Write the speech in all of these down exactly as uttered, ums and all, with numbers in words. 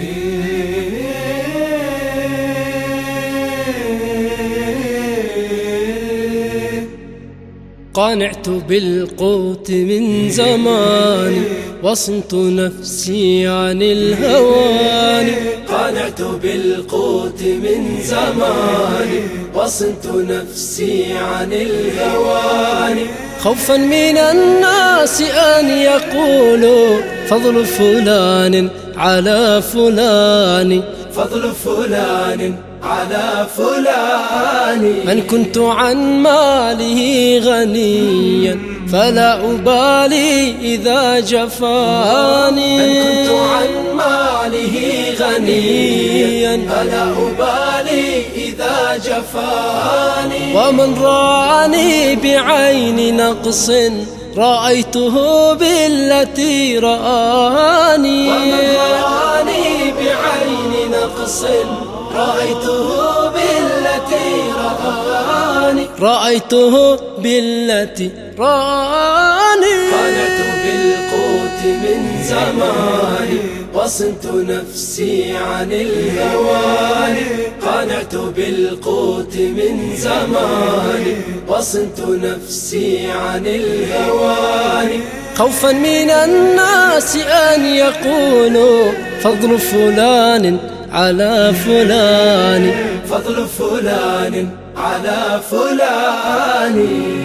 قانعت بالقوت من زمان، وصنت نفسي عن الهوان. قانعت بالقوت من زمان، وصنت نفسي عن الهوان. خوفا من الناس أن يقولوا فضل فلان على فلان، فضل فلان على فلان. من كنت عن ماله غنيا فلا أبالي إذا جفاني. من كنت عن ماله غنيا فلا أبالي إذا جفاني. ومن رآني بعين نقص رأيته بالتي رآني. ومن رآني بعين نقص رأيته بالتي رآني. رأيته بالتي رآني. قانعت بالقوت من زمان، وصنت نفسي عن الهوان. قانعت بالقوت من زمان، وصنت نفسي عن الهوان. خوفا من الناس أن يقولوا فضل فلان على فلان، فضل فلان على فلان.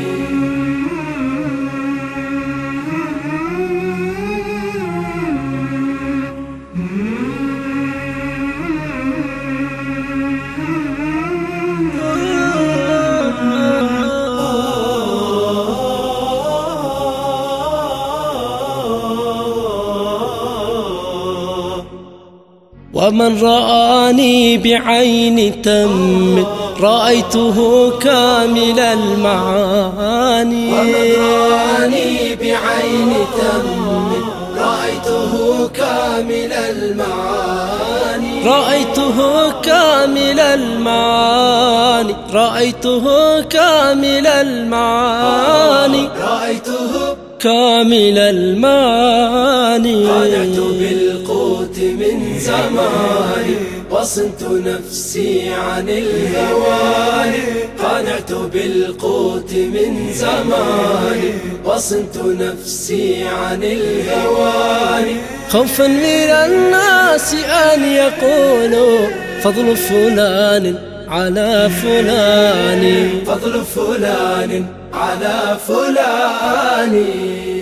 ومن رآني بعين تم رأيته كامل المعاني. ومن رآني بعين تم رأيته كامل المعاني. رأيته كامل المعاني. رأيته كامل المعاني. رأيته كامل المعاني. قانعت بالقوت من زمان، وصنت نفسي عن الهوان. قانعت بالقوت من زمان، وصنت نفسي عن الهوان. خوفا من الناس أن يقولوا فضل فلان على فلان، فضل فلان على فلان.